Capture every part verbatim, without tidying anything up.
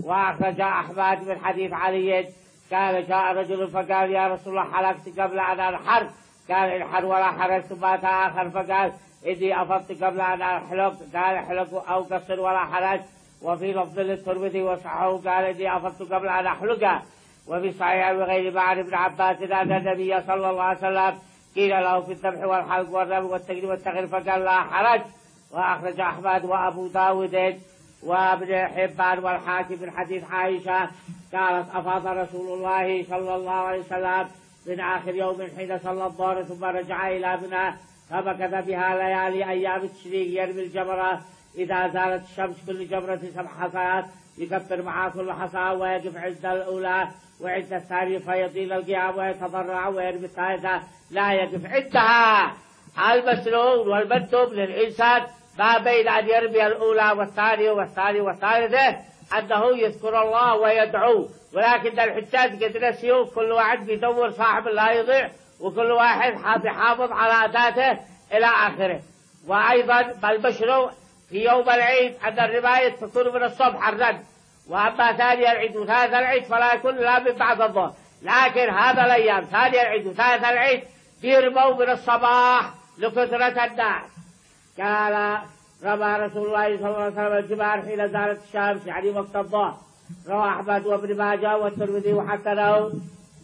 وأخرج أحمد من حديث علي قال جاء رجل فقال يا رسول الله حلقت قبل أن أنحر، قال انحر ولا حرج. ثم أتى آخر فقال إني أفضت قبل أن أحلق، قال احلق أو قصر ولا حرج. وفي لفظ للترمذي وصححه قال إني أفضت قبل أن أحلق. وفي صحيح وغير عن ابن عباس أن النبي صلى الله عليه وسلم قيل له في الذبح والحلق والرمي والتقليم والتغيير فقال لا حرج. وأخرج أحمد وأبو داود وابن حبان والحاكم من حديث عائشة قالت أفاض رسول الله صلى الله عليه وسلم من آخر يوم حين صلى الظهر ثم رجع إلى منى فمكث بها ليالي أيام التشريق يرمي الجمرة إذا زالت الشمس كل جمرة سبع حصات يكفر معها كل حصى ويقف عند الأولى وعند الثانية فيطيل القيام ويتضرع ويرمي الثالثة لا يقف عندها. المسنون والمندوب للإنسان ما بين أن يرمي الأولى والثانية والثانية والثالثة أنه يذكر الله ويدعو، ولكن الحجاج قد نسيوا كل واحد بيدور صاحب لا يضيع وكل واحد بيحافظ على أداته إلى آخره. وأيضا بالمشروع في يوم العيد أن الرماية تكون من الصبح الرد، وأما ثاني العيد وثالث العيد فلا يكون لا من بعد الظهر، لكن هذا الأيام ثاني العيد وثالث العيد بيرموا من الصباح لكثرة الناس. قال رمى رسول الله صلى الله عليه وسلم الجمار حين زالت الشمس يعني وقت الظهر. رواه أحمد وابن ماجه والترمذي وحسنه.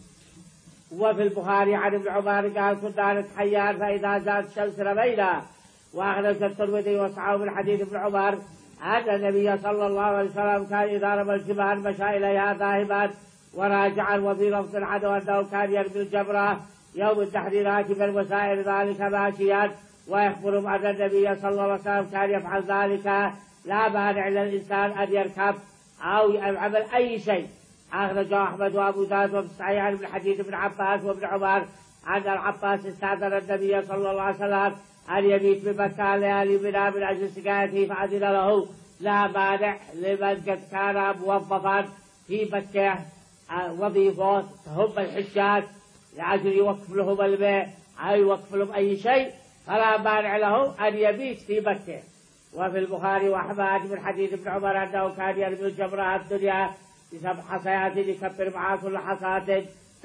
وفي البخاري عن ابن عمر قال كنا نتحيان فإذا زالت الشمس رمينا. وأخرج الترمذي وصححه من حديث ابن عمر أن النبي صلى الله عليه وسلم كان إذا رمى الجمار مشى إليها ذاهبا وراجعا. وفي لفظ عنه أنه كان يرمي الجمرة يوم النحر راكبا وسائر ذلك ماشيا. ويخبر أن النبي صلى الله عليه وسلم كان يفعل ذلك لا مانع للإنسان أن يركب أو يعمل أي شيء. أخرج أحمد وأبو داود وفي الصحيح من حديث ابن عباس وابن عمر أن العباس استأذن النبي صلى الله عليه وسلم أن يبيت بمكة ليالي منى من أجل سقايته فأذن له لا مانع لمن قد كان موظفا في مكة وظيفة هم الحجاج لأجل يوقف لهم الماء أو يوقف لهم أي شيء فلا مانع له أن يبيت في مكة. وفي البخاري وأحمد من حديث ابن عمر أنه كان يرمي الجمرة الدنيا بسبع حصيات يكبر معها كل حصاة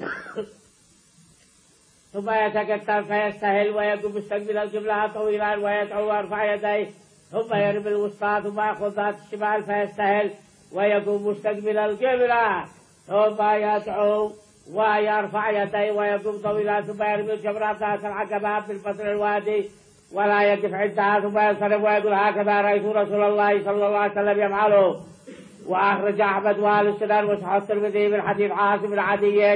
ثم يتكتر فيستهل ويقوم مستقبل القبلة طويلا ويدعو ويرفع يديه ثم يرمي الوسطى ثم يأخذ ذات الشمال فيستهل ويقوم مستقبل القبلة ثم يدعو ويرفع يديه ويقوم طويلا ثم يرمي الجمرة ذات العقبة في البطن الوادي ولا يقف عندها ثم ينصرف ويقول هكذا رأيت رسول الله صلى الله عليه وسلم يفعله. وأخرج أحمد وآل السنن وصححه الترمذي من حديث عاصم بن عدي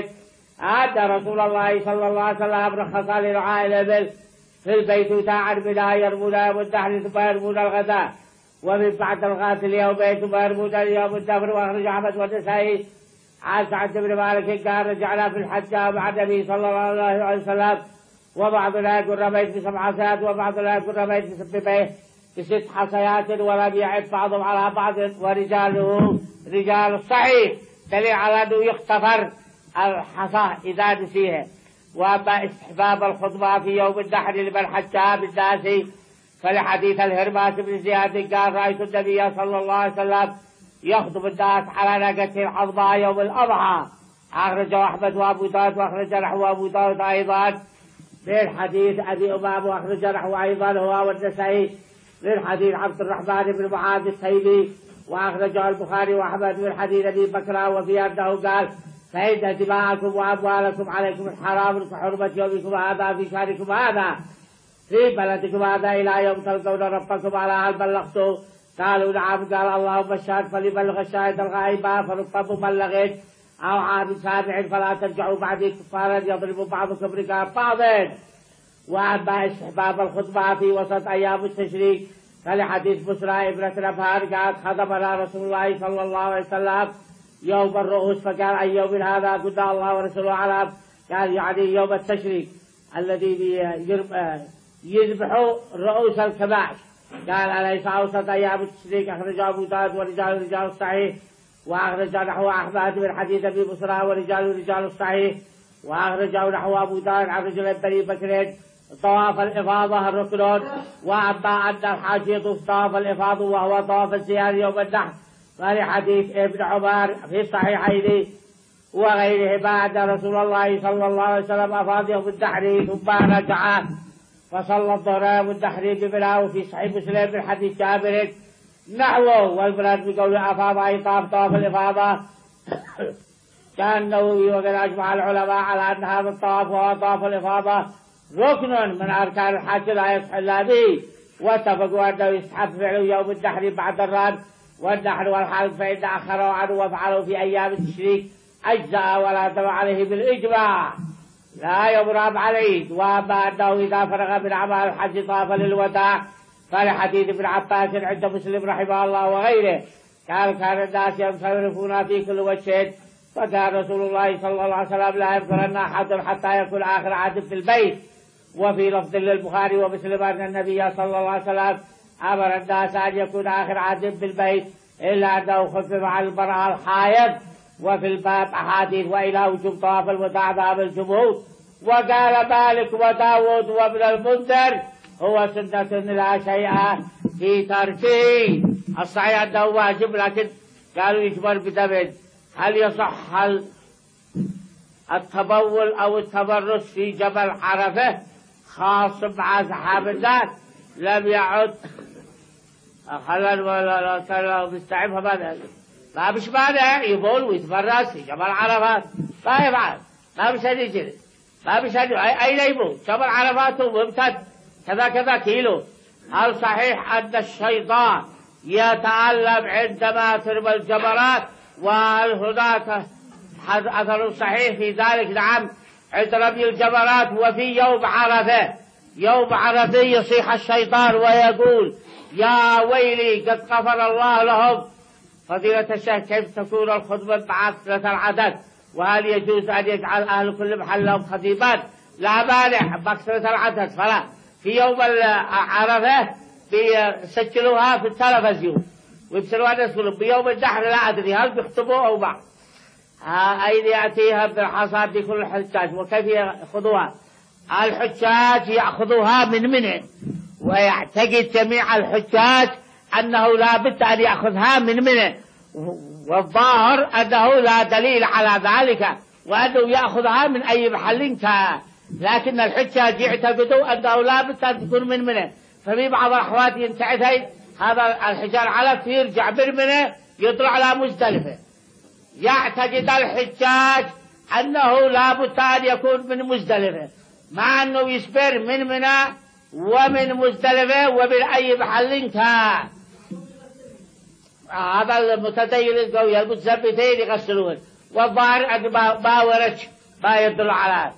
أن رسول الله صلى الله عليه وسلم رخص لرعاء الإبل في البيت عن منى يرمون يوم النحر ثم يرمون الغداء ومن بعد الغاث اليومين ثم يرمون اليوم الدفر. وأخرج أحمد والنسائي عن سعد بن مالك قال رجعنا في الحج مع النبي صلى الله عليه وسلم وبعضنا يقول رميت بسبع حصيات وبعضنا يقول رميت بسبع بست حصيات ولم يعد بعضهم على بعض. ورجاله رجال الصحيح دليل على أنه يختفر الحصى إذا نسيها. وأما استحباب الخطبة في يوم النحر لمن حجها بالناس فلحديث الهرماس بن زياد قال رأيت النبي صلى الله عليه وسلم يخطب الناس على ناقة عظمى يوم الأضحى. أخرجه أحمد وأبو داود وأخرج نحو أبو داود أيضا من حديث أبي أمام وأخرج نحو أيضا هو والنسائي من حديث عبد الرحمن بن معاذ التيمي. وأخرجه البخاري وأحمد من حديث أبي بكر وفي أنه قال فإن دماءكم وأموالكم عليكم الحرام كحرمة يومكم هذا في شهركم هذا في بلدكم هذا إلى يوم تلقون ربكم على هل بلغتم؟ قالوا نعم. قال اللهم اشهد فليبلغ الشاهد الغائب فرب مبلغ أو عام سامع فلا ترجعوا بعدي كفارا يضرب بعضكم رقاب بعض. وأما استحباب الخطبة في وسط أيام التشريق فلحديث بسرى ابنة نبهان قال خطبنا رسول الله صلى الله عليه وسلم يوم الرؤوس فقال أي يوم هذا؟ قلنا الله ورسوله أعلم. قال يعني يوم التشريق الذي يذبح رؤوس الكبائر. قال أليس أوسط أيام التشريق؟ أخرجه أبو داود ورجال رجال الصحيح. وأخرج نحو أحمد من حديث أبي بصرى ورجال رجال الصحيح. وأخرجه نحو أبو داود عن رجل بني بكر طواف الإفاضة الركن. وأما أن الحاج يطوف طواف الإفاضة وهو طواف الزيارة يوم النحر ولحديث ابن عمر في الصحيحين وغيره بعد رسول الله صلى الله عليه وسلم أفاض يوم الدحر ثم رجع فصلى الظهر يوم الدحر بمناه في صحيح مسلم من حديث جابر نحوه. والمراد بقول أفاض أي طاف طواف الإفاضة كان النووي وقد أجمع العلماء على أن هذا الطواف وهو طواف الإفاضة ركن من أركان الحج لا يصح إلا به، واتفقوا أنه يستحب فعله يوم الدحر بعد الرمي والنحر والحلق، فإن أخروا عنه وفعلوا في أيام التشريك أجزاء ولا تبع عليه بالإجماع لا يمرض عليه. وأما أنه إذا فرغ من أعمال الحج طاف للوداع فلحديث ابن عباس عند مسلم رحمه الله وغيره قال كان الناس ينصرفون في كل وجه، فكان رسول الله صلى الله عليه وسلم لا يذكرن أحد حتى يكون آخر عهد في البيت. وفي لفظ للبخاري ومسلم أن النبي صلى الله عليه وسلم أمر الناس أن يكون آخر عهد في البيت إلا أنه خفف عن المرأة الحائض. وفي الباب أحاديث وإلى وجوب طواف الوداع ذهب الجمهور. وقال مالك وداود وابن المنذر هو سنة لا شيء في تركه. الصحيح أنه واجب، لكن قالوا يجبر بدم. هل يصح التبول أو التبرج في جبل عرفة خاص مع أصحاب الناس؟ لم يعد خلل ولا لا مستعب فماذا؟ ما بش مانع يبول ويتبرج في جبل عرفات، ما يفعل، ما بش يجري، ما بش أين يبول؟ جبل عرفات ممتد كذا كذا كيلو. هل صحيح أن الشيطان يتعلم عندما ترمى الجمرات؟ وهل هناك أثر صحيح في ذلك؟ نعم، عند رمي الجمرات وفي يوم عرفة، يوم عرفة يصيح الشيطان ويقول يا ويلي قد غفر الله لهم. فضيلة الشيخ كيف تكون الخطبة مع كثرة العدد؟ وهل يجوز أن يجعل أهل كل محل لهم خطيبان؟ لا مانع بكثرة العدد، فلا في يوم عرفة بيسجلوها في التلفزيون ويبصروا الناس كلهم. بيوم النحر لا أدري هل بيخطبوا أو بعض. أين يأتيها بالحصاد لكل الحجاج وكيف يأخذوها؟ الحجاج يأخذوها من منى، ويعتقد جميع الحجاج أنه لا بد أن يأخذها من منى، والظاهر أنه لا دليل على ذلك وأنه يأخذها من أي محل كان، لكن الحجاج يعتقدوا أنه لا بد أن تكون من منى. ففي بعض الأحوال ينتعث هذا الحجاج على يرجع من منى يطلع على مزدلفة. يعتقد الحجاج أنه لا بد أن يكون من مزدلفة، مع أنه يسبر من منى ومن مزدلفة ومن أي محل كان. هذا المتدين القوي المتثبتين يغسلون، والظاهر أن ما ورد ما يدل على.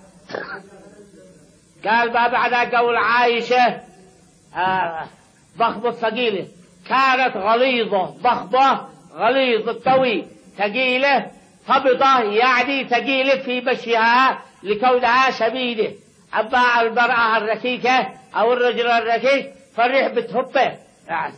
قال ما بعد قول عائشة آه ضخمة ثقيلة، كانت غليظة ضخمة غليظة قوي ثقيلة قبضة، يعني ثقيلة في مشيها لكونها شديدة. أما المرأة الركيكة أو الرجل الركيك فالريح بتهبه يعني.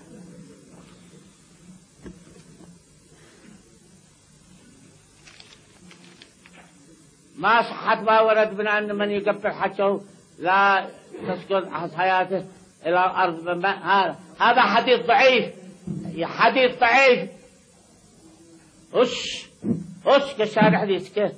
ما صحت ما ورد من أن من يقبل حجه لا تسقط حياته إلى الأرض من هذا هذا حديث ضعيف، حديث ضعيف. وش وش كشارع حديث كه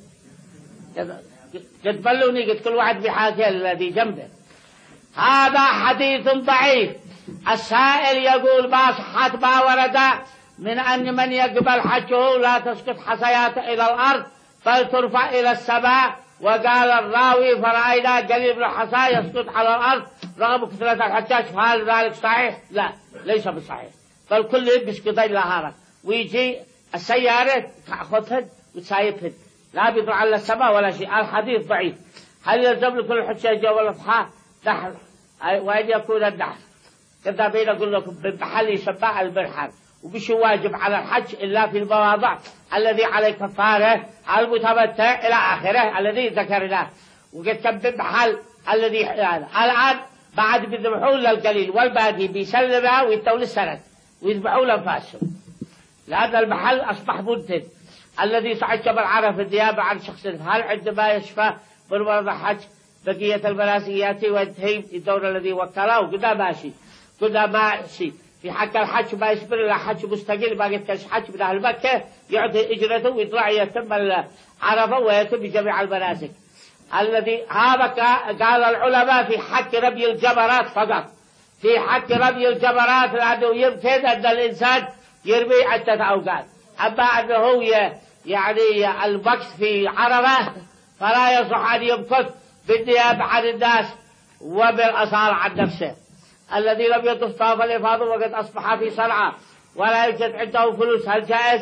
قد بلوني قد كل واحد بحاجة الذي جنبه. هذا حديث ضعيف. السائل يقول ما صحت ما ورد من أن من يقبل حجه لا تسقط حصياته إلى الأرض بل ترفع إلى السماء. وقال الراوي فرأينا قليل من الحصى يسقط على الأرض رغم كثرة الحجاج، فهل ذلك صحيح؟ لا ليس بصحيح، بل كل بيسقط إلى هذا ويجي السيارة تأخذهن وتسايبهن لا بيطلع على السماء ولا شيء. الحديث ضعيف. هل يلزم لكل الحجاج والأضحى نحر؟ وأن يكون النحر كذا بين أقول لكم بمحل يسمى المرحل، ومش واجب على الحج إلا في المواضع الذي عليه كفارة المتمتع إلى آخره الذي ذكرناه. وقد كان بمحل الذي يعني. الآن بعد بيذبحون للقليل والباقي بيسلمها ويتوا للسند ويذبحوا لنفاسهم، لأن المحل أصبح منتج. الذي صعد جبل عرفة النيابة عن شخص هل عندما يشفى من مرض الحج بقية المناسك يأتي وينتهي الدور الذي وكله؟ قلنا ماشي، قلنا ماشي في حق الحج ما يصبر إلا حج مستقل، ما قلت حج من أهل مكة يعطي إجرته ويطلع يتم عرفة ويتم جميع المناسك. الذي هذا قال العلماء في حق رمي الجمرات فقط، في حق رمي الجمرات لأنه يمكن أن الإنسان يرمي عدة أوقات. أما أنه يعني المكث في عرفة فلا يصح أن يمكث بالنيابة عن الناس وبالأصالة عن نفسه. الذي لم يطف طواف الإفاضة وقد أصبح في صنعاء ولا يوجد عنده فلوس، هل جائز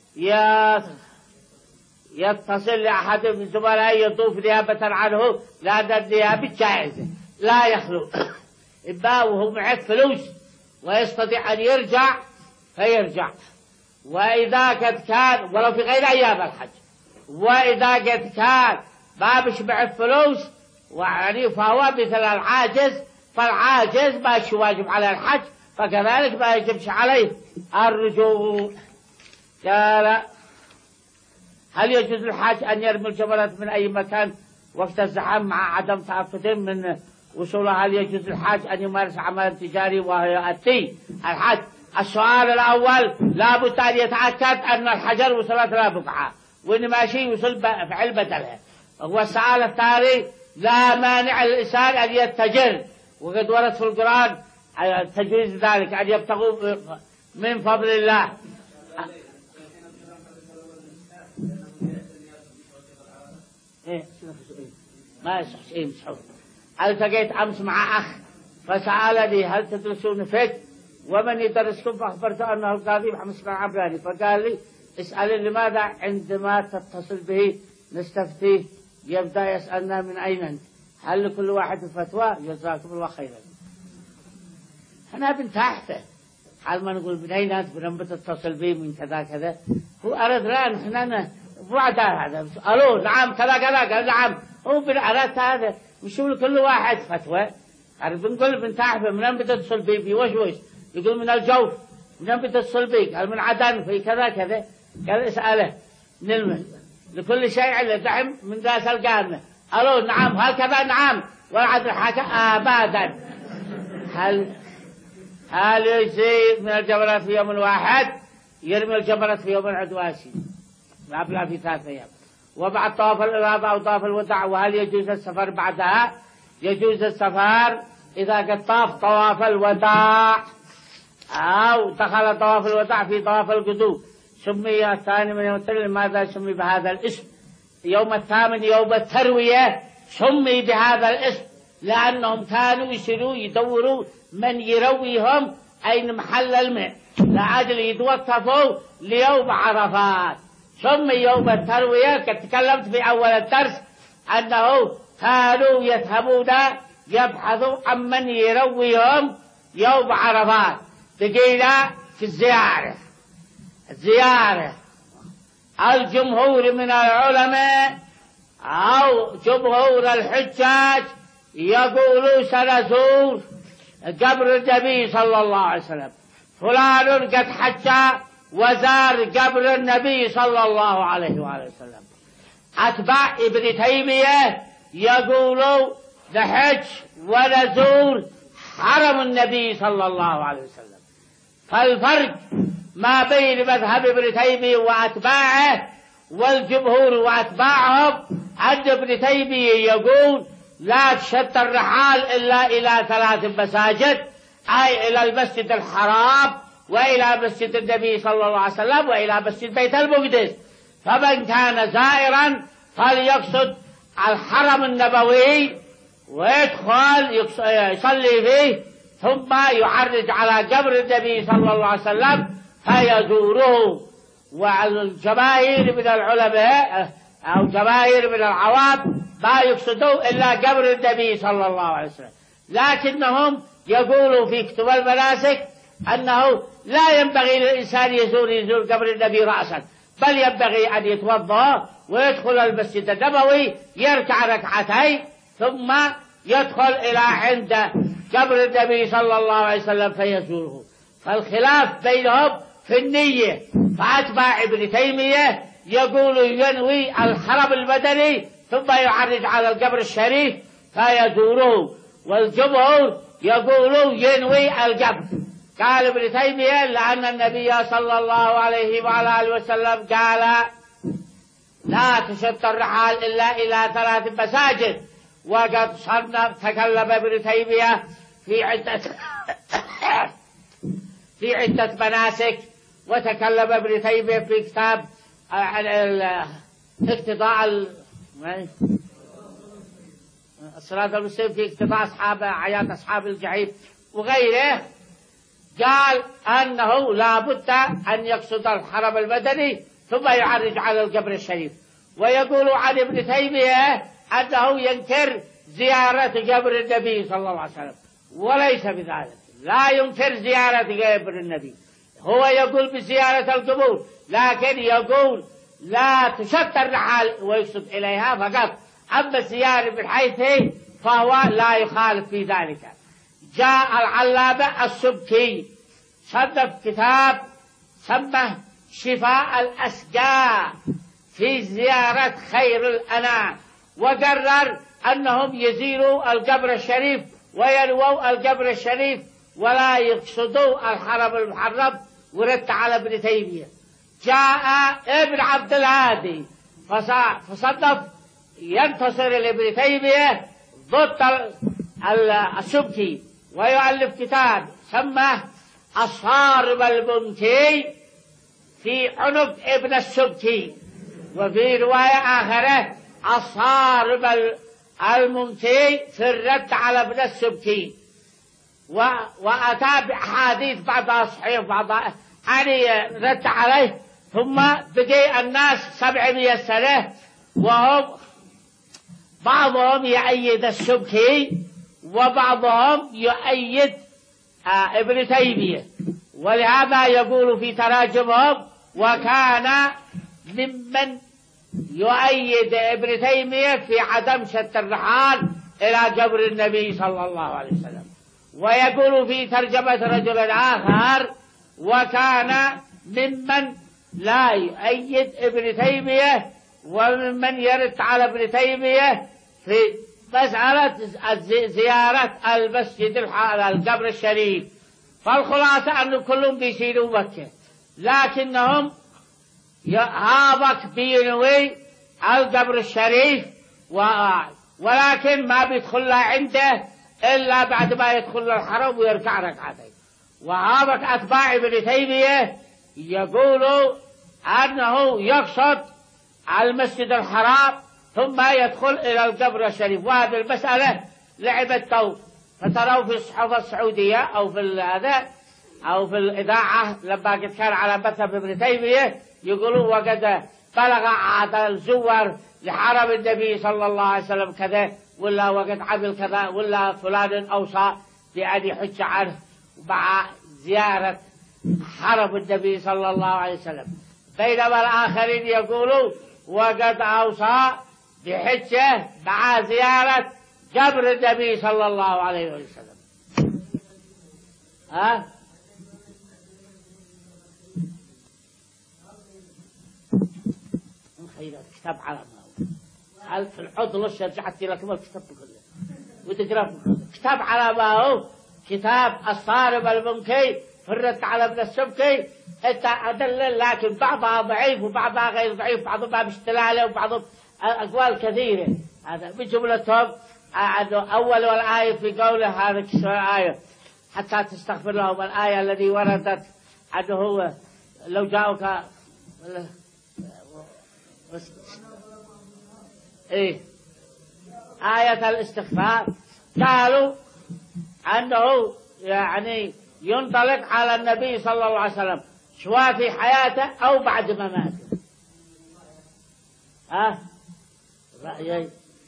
يتصل لأحد من زملائه يطوف نيابة عنه؟ لأن النيابة جائزة لا يخلو. إما وهو معه فلوس ويستطيع أن يرجع فيرجع، وإذا قد كان ولو في غير أيام الحج، وإذا قد كان ما بش معه فلوس ويعني فهو مثل العاجز، فالعاجز ما يش واجب على الحج، فكذلك ما يجبش عليه الرجوع. قال هل يجوز الحاج أن يرمي الجمرات من أي مكان وقت الزحام مع عدم تأكد من وصولها؟ هل يجوز الحاج أن يمارس عمل تجاري وهي التي الحج؟ السؤال الأول لا بد أن يتأكد أن الحجر وصلت لا بقعة وإن ماشي وصل فعل بدلها. والسؤال الثاني لا مانع الإنسان أن يتجر، وقد ورد في القرآن تجويز ذلك أن يبتغوا من فضل الله. إيه ما يصح شيء مسحوب. التقيت أمس مع أخ فسألني هل تدرسون فقه ومن يدرسكم؟ فأخبرته أنه القاضي محمد بن عبراني، فقال لي اسأل لماذا عندما تتصل به نستفتيه يبدأ يسألنا من أين أنت؟ هل لكل واحد فتوى؟ جزاكم الله خيرا. أنا بنتحته حال ما نقول من أين أنت بنبت تتصل به من كذا كذا، هو أرد لا نحن بعد هذا ألو نعم كذا كذا قال نعم، هو بالأرد هذا وشو لكل واحد فتوى. عارف بنقول بنتحته من بتتصل به في وش وش يقول من الجوف، من بتتصل به قال من عدن في كذا كذا، قال اسأله نلمه لكل شيء علة دعم من ذات القارنة. ألو نعم هكذا نعم والعدل حكى أبدا. هل هل يجزي من الجمرات في يوم واحد؟ يرمي الجمرات في يوم العدواشي لا بلا في ثلاثة أيام، وبعد طواف الإرادة أو طواف الوداع. وهل يجوز السفر بعدها؟ يجوز السفر إذا قد طاف طواف الوداع أو دخل طواف الوداع في طواف القدوم. سمي الثاني من يوم التروية، لماذا سمي بهذا الاسم؟ يوم الثامن يوم التروية سمي بهذا الاسم لأنهم كانوا يسيروا يدوروا من يرويهم أين محل الماء لعجل يتوقفوا ليوم عرفات. سمي يوم التروية كنت تكلمت في أول الدرس أنه كانوا يذهبون يبحثوا عن من يرويهم يوم عرفات. تجينا في الزيارة الزيارة الجمهور من العلماء أو جمهور الحجاج يقولوا سنزور قبر النبي صلى الله عليه وسلم، فلان قد حج وزار قبر النبي صلى الله عليه وآله وسلم. أتباع ابن تيمية يقولوا نحج ونزور حرم النبي صلى الله عليه وسلم. فالفرق ما بين مذهب ابن تيمية وأتباعه والجمهور وأتباعهم أن ابن تيمية يقول لا تشد الرحال إلا إلى ثلاث مساجد، أي إلى المسجد الحرام وإلى مسجد النبي صلى الله عليه وسلم وإلى مسجد بيت المقدس. فمن كان زائرا فليقصد الحرم النبوي ويدخل يصلي فيه ثم يعرج على قبر النبي صلى الله عليه وسلم فيزوره. والجماهير من العلماء أو جماهير من العوام ما يقصدوا إلا قبر النبي صلى الله عليه وسلم، لكنهم يقولوا في كتب المناسك أنه لا ينبغي للإنسان يزور يزور قبر النبي رأسا، بل ينبغي أن يتوضأ ويدخل المسجد النبوي يركع ركعتين ثم يدخل إلى عند قبر النبي صلى الله عليه وسلم فيزوره. فالخلاف بينهم في النية. فأتباع ابن تيمية يقول ينوي الحرم المدني ثم يعرج على القبر الشريف فيزوره، والجمهور يقولوا ينوي القبر قال ابن تيمية لأن النبي صلى الله عليه وعلى آله وسلم قال لا تشد الرحال إلا إلى ثلاث مساجد. وقد صنف تكلم ابن تيمية في عدة في عدة مناسك. وتكلم ابن تيمية في كتاب عن اقتضاء الصراط المستقيم في اقتضاء أصحاب عيات أصحاب الجحيم وغيره، قال أنه لا بد أن يقصد الحرم المدني ثم يعرج على القبر الشريف. ويقول عن ابن تيمية أنه ينكر زيارة قبر النبي صلى الله عليه وسلم، وليس بذلك، لا ينكر زيارة قبر النبي، هو يقول بزيارة القبور، لكن يقول لا تشد الرحال ويقصد إليها فقط. أما الزيارة من حيث فهو لا يخالف في ذلك. جاء العلامة السبكي صنف كتاب سمه شفاء الأسقاء في زيارة خير الأنام، وقرر أنهم يزيروا القبر الشريف وينووا القبر الشريف ولا يقصدوا الحرم المحرم، ورد على ابن تيمية. جاء ابن عبد الهادي فصنف ينتصر لابن تيمية ضد السبكي، ويؤلف كتاب سماه الصارم المنكي في عنق ابن السبكي، وفي رواية آخرة الصارم المنكي في الرد على ابن السبكي. وأتى بأحاديث بعضها صحيح بعضها يعني رد عليه. ثم بقي الناس سبعمائة سنة وهم بعضهم يؤيد السبكي وبعضهم يؤيد آه ابن تيمية، ولهذا يقول في تراجمهم وكان ممن يؤيد ابن تيمية في عدم شد الرحال إلى قبر النبي صلى الله عليه وسلم. ويقول في ترجمة رجل آخر وكان ممن لا يؤيد ابن تيمية وممن يرد على ابن تيمية في مسألة زيارة المسجد القبر الشريف. فالخلاصة أن كلهم بيسيروا مكة، لكنهم هابك بينوي القبر الشريف ولكن ما بيدخل عنده إلا بعد ما يدخل الحرم ويركع ركعتين. وهابك أتباع ابن تيمية يقولوا أنه يقصد المسجد الحرام ثم يدخل إلى القبر الشريف. وهذه المسألة لعبته، فتروا في الصحف السعودية أو في هذا أو في الإذاعة لما قد كان على مذهب ابن تيمية يقولوا وقد بلغ عدد الزوار لحرم النبي صلى الله عليه وسلم كذا، ولا وقد عمل كذا، ولا فلان أوصى بأن يحج عنه مع زيارة حرم النبي صلى الله عليه وسلم. بينما الآخرين يقولوا وقد أوصى بحجة مع زيارة قبر النبي صلى الله عليه وسلم. ها كتاب على ما هو في الحوض لش رجعت لك ما الكتاب كله وتقرأ كتاب على ما هو كتاب الصارم المنكي في الرد على ابن السبكي. انت أدلل لكن بعضها ضعيف وبعضها غير ضعيف، بعضها باستلاله وبعضهم أقوال كثيرة. هذا بجملتهم أول والآية في قوله هذا الآية حتى تستغفر لهم، الآية الذي وردت أنه هو لو جاءوك إيه آية الاستغفار قالوا أنه يعني ينطلق على النبي صلى الله عليه وسلم سواء في حياته أو بعد مماته. ها رأيي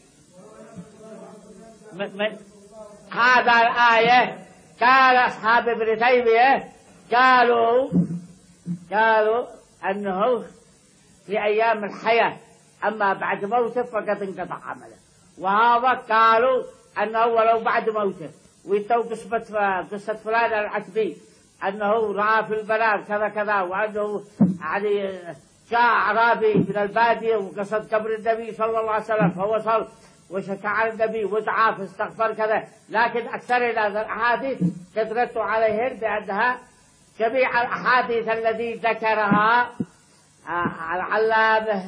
من هذا الآية قال أصحاب ابن تيمية قالوا قالوا أنه في أيام الحياة، أما بعد موته فقد انقطع عمله. وهذا قالوا أنه ولو بعد موته. ويتو قصة قصة فلان العتبي أنه رأى في المنام كذا كذا، وأنه يعني جاء أعرابي من البادية وقصد قبر النبي صلى الله عليه وسلم فوصل وشكى على النبي ودعا فاستغفر كذا، لكن أكثر الأحاديث قد ردوا عليهن بأنها جميع الأحاديث التي ذكرها العلامة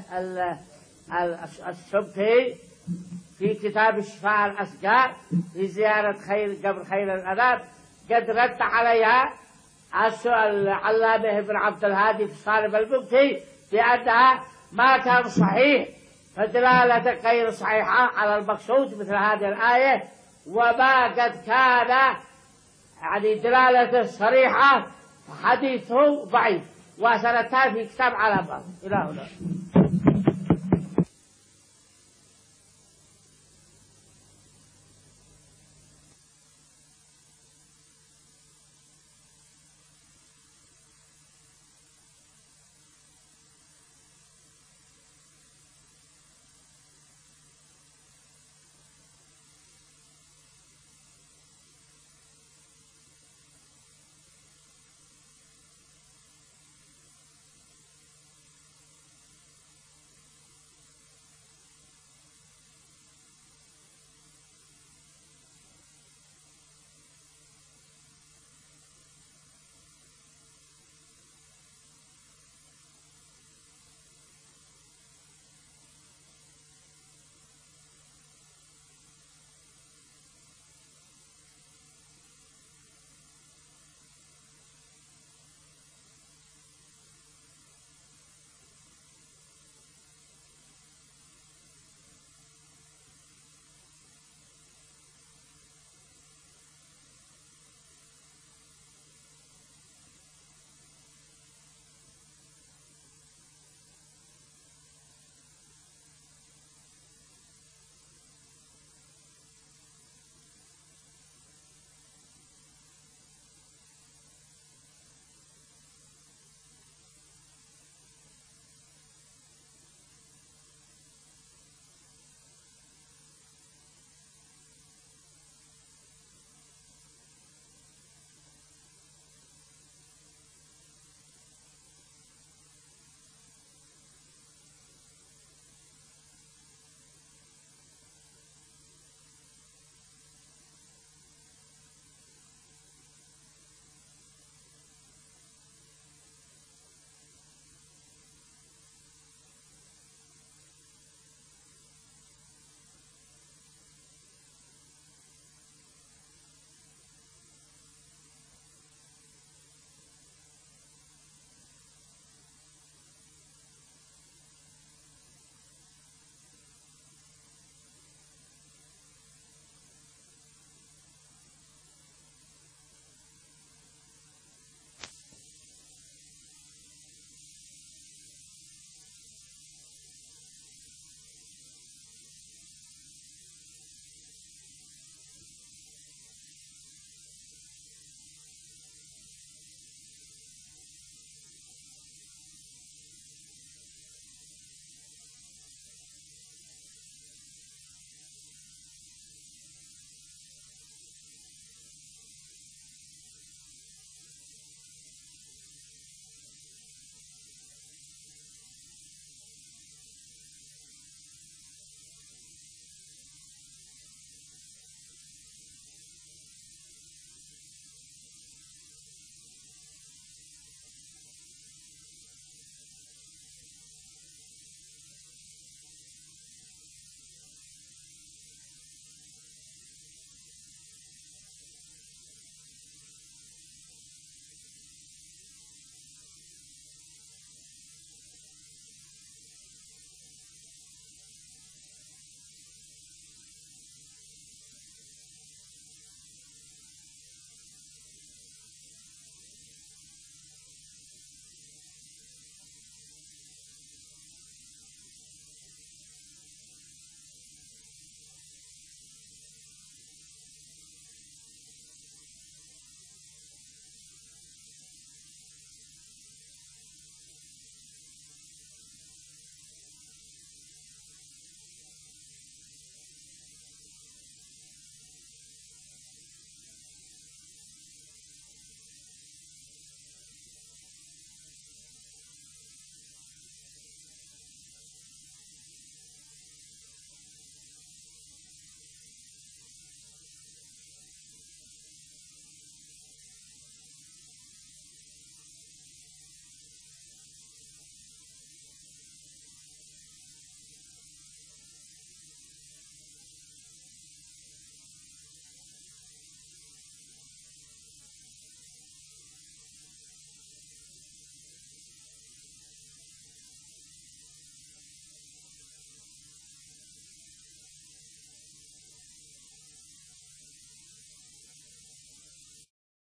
السبكي في كتاب الشفاء الأسقار في زيارة خير قبر خير الأنام قد رد عليها العلامة ابن عبد الهادي في صارم المبكي بأنها ما كان صحيح، فدلالة غير صحيحة على المقصود مثل هذه الآية، وما قد كان يعني دلالة صريحة حديثه ضعيف، وسنتها في كتاب على بعض إلى هنا.